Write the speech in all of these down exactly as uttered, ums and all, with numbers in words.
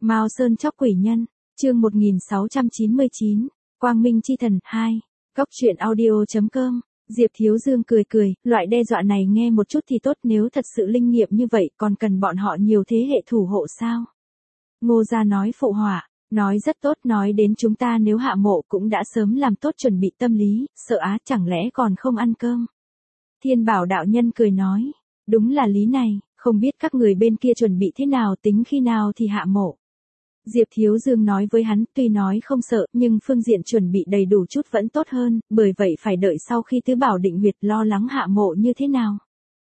Mao Sơn chóc quỷ nhân, chương một nghìn sáu trăm chín mươi chín, Quang Minh chi thần hai, Góc truyện audio chấm com. Diệp Thiếu Dương cười cười, loại đe dọa này nghe một chút thì tốt, nếu thật sự linh nghiệm như vậy còn cần bọn họ nhiều thế hệ thủ hộ sao? Ngô Gia nói phụ họa, nói rất tốt, nói đến chúng ta nếu hạ mộ cũng đã sớm làm tốt chuẩn bị tâm lý, sợ á chẳng lẽ còn không ăn cơm. Thiên Bảo đạo nhân cười nói, đúng là lý này, không biết các người bên kia chuẩn bị thế nào, tính khi nào thì hạ mộ. Diệp Thiếu Dương nói với hắn, tuy nói không sợ, nhưng phương diện chuẩn bị đầy đủ chút vẫn tốt hơn, bởi vậy phải đợi sau khi Tứ Bảo định huyệt lo lắng hạ mộ như thế nào.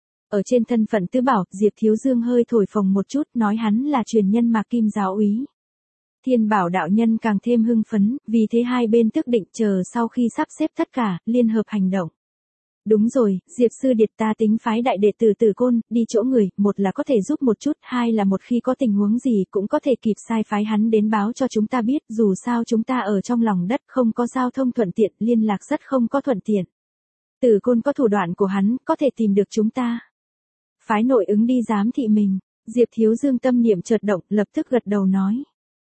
Ở trên thân phận Tứ Bảo, Diệp Thiếu Dương hơi thổi phồng một chút, nói hắn là truyền nhân Mạc Kim giáo úy. Thiên Bảo đạo nhân càng thêm hưng phấn, vì thế hai bên tức định chờ sau khi sắp xếp tất cả, liên hợp hành động. Đúng rồi, Diệp Sư Điệt, ta tính phái đại đệ tử Tử Côn, đi chỗ người, một là có thể giúp một chút, hai là một khi có tình huống gì cũng có thể kịp sai phái hắn đến báo cho chúng ta biết, dù sao chúng ta ở trong lòng đất không có giao thông thuận tiện, liên lạc rất không có thuận tiện. Tử Côn có thủ đoạn của hắn, có thể tìm được chúng ta. Phái nội ứng đi giám thị mình, Diệp Thiếu Dương tâm niệm chợt động, lập tức gật đầu nói.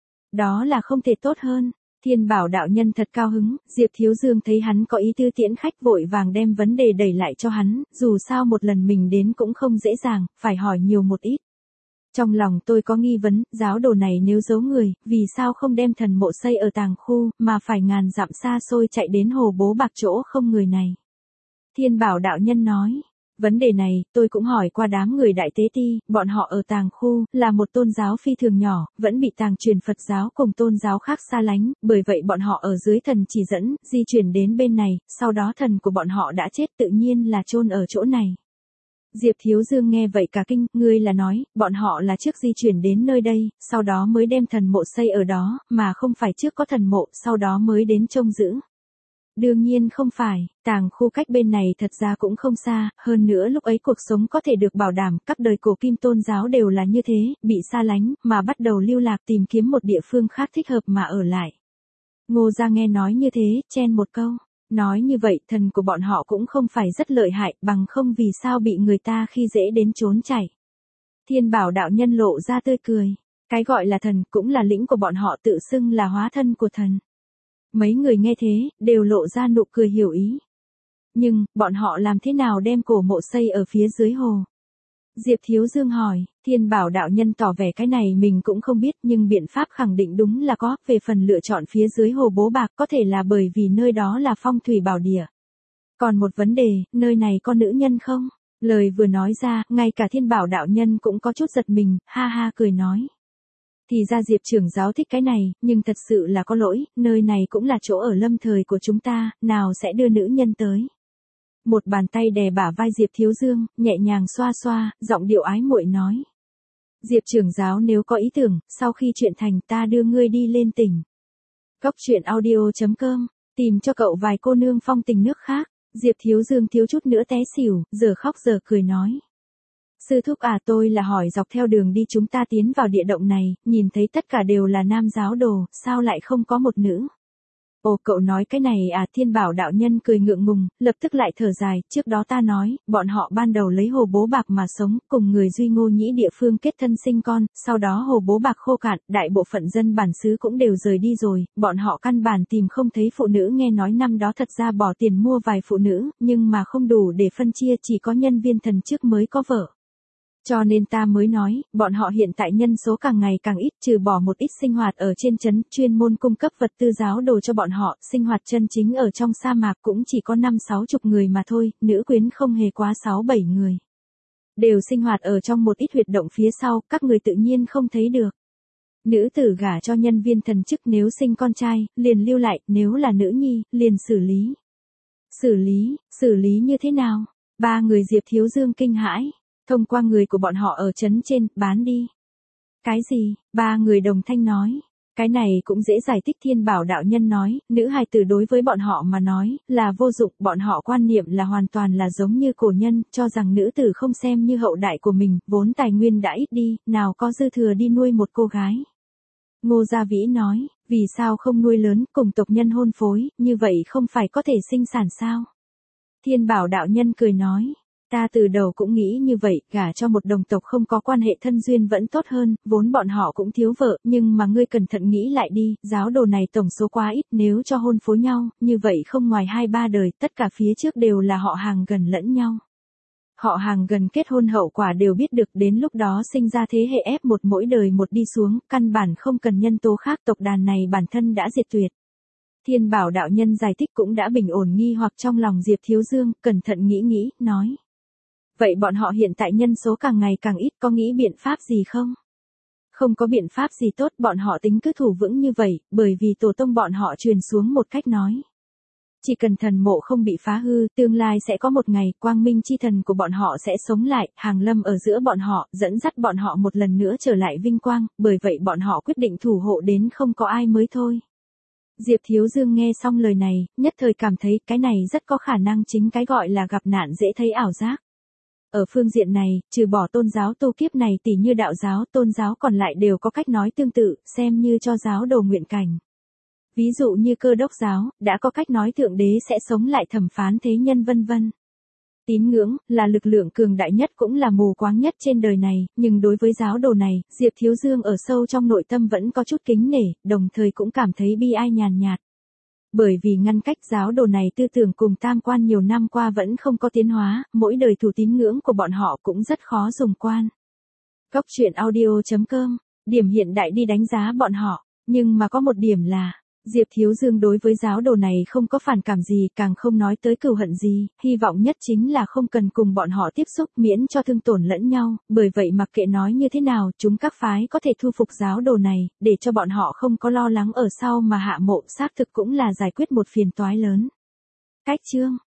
Đó là không thể tốt hơn. Thiên Bảo đạo nhân thật cao hứng, Diệp Thiếu Dương thấy hắn có ý tư tiễn khách vội vàng đem vấn đề đẩy lại cho hắn, dù sao một lần mình đến cũng không dễ dàng, phải hỏi nhiều một ít. Trong lòng tôi có nghi vấn, giáo đồ này nếu giấu người, vì sao không đem thần mộ xây ở tàng khu, mà phải ngàn dặm xa xôi chạy đến hồ bố bạc chỗ không người này. Thiên Bảo đạo nhân nói. Vấn đề này, tôi cũng hỏi qua đám người Đại Tế Ti, bọn họ ở tàng khu, là một tôn giáo phi thường nhỏ, vẫn bị tàng truyền Phật giáo cùng tôn giáo khác xa lánh, bởi vậy bọn họ ở dưới thần chỉ dẫn, di chuyển đến bên này, sau đó thần của bọn họ đã chết tự nhiên là chôn ở chỗ này. Diệp Thiếu Dương nghe vậy cả kinh, ngươi là nói, bọn họ là trước di chuyển đến nơi đây, sau đó mới đem thần mộ xây ở đó, mà không phải trước có thần mộ, sau đó mới đến trông giữ. Đương nhiên không phải, tàng khu cách bên này thật ra cũng không xa, hơn nữa lúc ấy cuộc sống có thể được bảo đảm, các đời cổ kim tôn giáo đều là như thế, bị xa lánh, mà bắt đầu lưu lạc tìm kiếm một địa phương khác thích hợp mà ở lại. Ngô Gia nghe nói như thế, chen một câu, nói như vậy thần của bọn họ cũng không phải rất lợi hại, bằng không vì sao bị người ta khi dễ đến trốn chạy. Thiên Bảo đạo nhân lộ ra tươi cười, cái gọi là thần cũng là lĩnh của bọn họ tự xưng là hóa thân của thần. Mấy người nghe thế, đều lộ ra nụ cười hiểu ý. Nhưng, bọn họ làm thế nào đem cổ mộ xây ở phía dưới hồ? Diệp Thiếu Dương hỏi, Thiên Bảo đạo nhân tỏ vẻ cái này mình cũng không biết, nhưng biện pháp khẳng định đúng là có, về phần lựa chọn phía dưới hồ bố bạc có thể là bởi vì nơi đó là phong thủy bảo địa. Còn một vấn đề, nơi này có nữ nhân không? Lời vừa nói ra, ngay cả Thiên Bảo đạo nhân cũng có chút giật mình, ha ha cười nói. Thì ra Diệp trưởng giáo thích cái này, nhưng thật sự là có lỗi, nơi này cũng là chỗ ở lâm thời của chúng ta, nào sẽ đưa nữ nhân tới. Một bàn tay đè bả vai Diệp Thiếu Dương, nhẹ nhàng xoa xoa, giọng điệu ái muội nói. Diệp trưởng giáo nếu có ý tưởng, sau khi chuyện thành ta đưa ngươi đi lên tỉnh. Góc truyện audio chấm com, tìm cho cậu vài cô nương phong tình nước khác. Diệp Thiếu Dương thiếu chút nữa té xỉu, giờ khóc giờ cười nói. Sư thúc à, tôi là hỏi dọc theo đường đi chúng ta tiến vào địa động này, nhìn thấy tất cả đều là nam giáo đồ, sao lại không có một nữ? Ồ, cậu nói cái này à? Thiên Bảo đạo nhân cười ngượng ngùng, lập tức lại thở dài, trước đó ta nói, bọn họ ban đầu lấy hồ bố bạc mà sống, cùng người Duy Ngô Nhĩ địa phương kết thân sinh con, sau đó hồ bố bạc khô cạn, đại bộ phận dân bản xứ cũng đều rời đi rồi, bọn họ căn bản tìm không thấy phụ nữ, nghe nói năm đó thật ra bỏ tiền mua vài phụ nữ, nhưng mà không đủ để phân chia, chỉ có nhân viên thần chức mới có vợ. Cho nên ta mới nói, bọn họ hiện tại nhân số càng ngày càng ít, trừ bỏ một ít sinh hoạt ở trên trấn, chuyên môn cung cấp vật tư giáo đồ cho bọn họ, sinh hoạt chân chính ở trong sa mạc cũng chỉ có năm sáu chục người mà thôi, nữ quyến không hề quá sáu bảy người. Đều sinh hoạt ở trong một ít huyệt động phía sau, các người tự nhiên không thấy được. Nữ tử gả cho nhân viên thần chức nếu sinh con trai, liền lưu lại, nếu là nữ nhi, liền xử lý. Xử lý, xử lý như thế nào? Ba người Diệp Thiếu Dương kinh hãi. Thông qua người của bọn họ ở trấn trên, bán đi. Cái gì? Ba người đồng thanh nói. Cái này cũng dễ giải thích. Thiên Bảo đạo nhân nói, nữ hài tử đối với bọn họ mà nói, là vô dụng, bọn họ quan niệm là hoàn toàn là giống như cổ nhân, cho rằng nữ tử không xem như hậu đại của mình, vốn tài nguyên đã ít đi, nào có dư thừa đi nuôi một cô gái. Ngô Gia Vĩ nói, vì sao không nuôi lớn, cùng tộc nhân hôn phối, như vậy không phải có thể sinh sản sao? Thiên Bảo đạo nhân cười nói. Ta từ đầu cũng nghĩ như vậy, gả cho một đồng tộc không có quan hệ thân duyên vẫn tốt hơn, vốn bọn họ cũng thiếu vợ, nhưng mà ngươi cẩn thận nghĩ lại đi, giáo đồ này tổng số quá ít, nếu cho hôn phối nhau, như vậy không ngoài hai ba đời, tất cả phía trước đều là họ hàng gần lẫn nhau. Họ hàng gần kết hôn hậu quả đều biết được, đến lúc đó sinh ra thế hệ ép một mỗi đời một đi xuống, căn bản không cần nhân tố khác, tộc đàn này bản thân đã diệt tuyệt. Thiên Bảo đạo nhân giải thích cũng đã bình ổn nghi hoặc trong lòng Diệp Thiếu Dương, cẩn thận nghĩ nghĩ, nói. Vậy bọn họ hiện tại nhân số càng ngày càng ít, có nghĩ biện pháp gì không? Không có biện pháp gì tốt, bọn họ tính cứ thủ vững như vậy, bởi vì tổ tông bọn họ truyền xuống một cách nói. Chỉ cần thần mộ không bị phá hư, tương lai sẽ có một ngày, quang minh chi thần của bọn họ sẽ sống lại, hàng lâm ở giữa bọn họ, dẫn dắt bọn họ một lần nữa trở lại vinh quang, bởi vậy bọn họ quyết định thủ hộ đến không có ai mới thôi. Diệp Thiếu Dương nghe xong lời này, nhất thời cảm thấy cái này rất có khả năng chính cái gọi là gặp nạn dễ thấy ảo giác. Ở phương diện này, trừ bỏ tôn giáo tu kiếp này tỉ như đạo giáo, tôn giáo còn lại đều có cách nói tương tự, xem như cho giáo đồ nguyện cảnh. Ví dụ như Cơ Đốc giáo, đã có cách nói thượng đế sẽ sống lại thẩm phán thế nhân vân vân. Tín ngưỡng, là lực lượng cường đại nhất cũng là mù quáng nhất trên đời này, nhưng đối với giáo đồ này, Diệp Thiếu Dương ở sâu trong nội tâm vẫn có chút kính nể, đồng thời cũng cảm thấy bi ai nhàn nhạt. Bởi vì ngăn cách giáo đồ này tư tưởng cùng tam quan nhiều năm qua vẫn không có tiến hóa, mỗi đời thủ tín ngưỡng của bọn họ cũng rất khó dùng quan. Góc truyện audio chấm com, điểm hiện đại đi đánh giá bọn họ, nhưng mà có một điểm là, Diệp Thiếu Dương đối với giáo đồ này không có phản cảm gì, càng không nói tới cừu hận gì, hy vọng nhất chính là không cần cùng bọn họ tiếp xúc miễn cho thương tổn lẫn nhau, bởi vậy mặc kệ nói như thế nào, chúng các phái có thể thu phục giáo đồ này, để cho bọn họ không có lo lắng ở sau mà hạ mộ, xác thực cũng là giải quyết một phiền toái lớn. Cách chương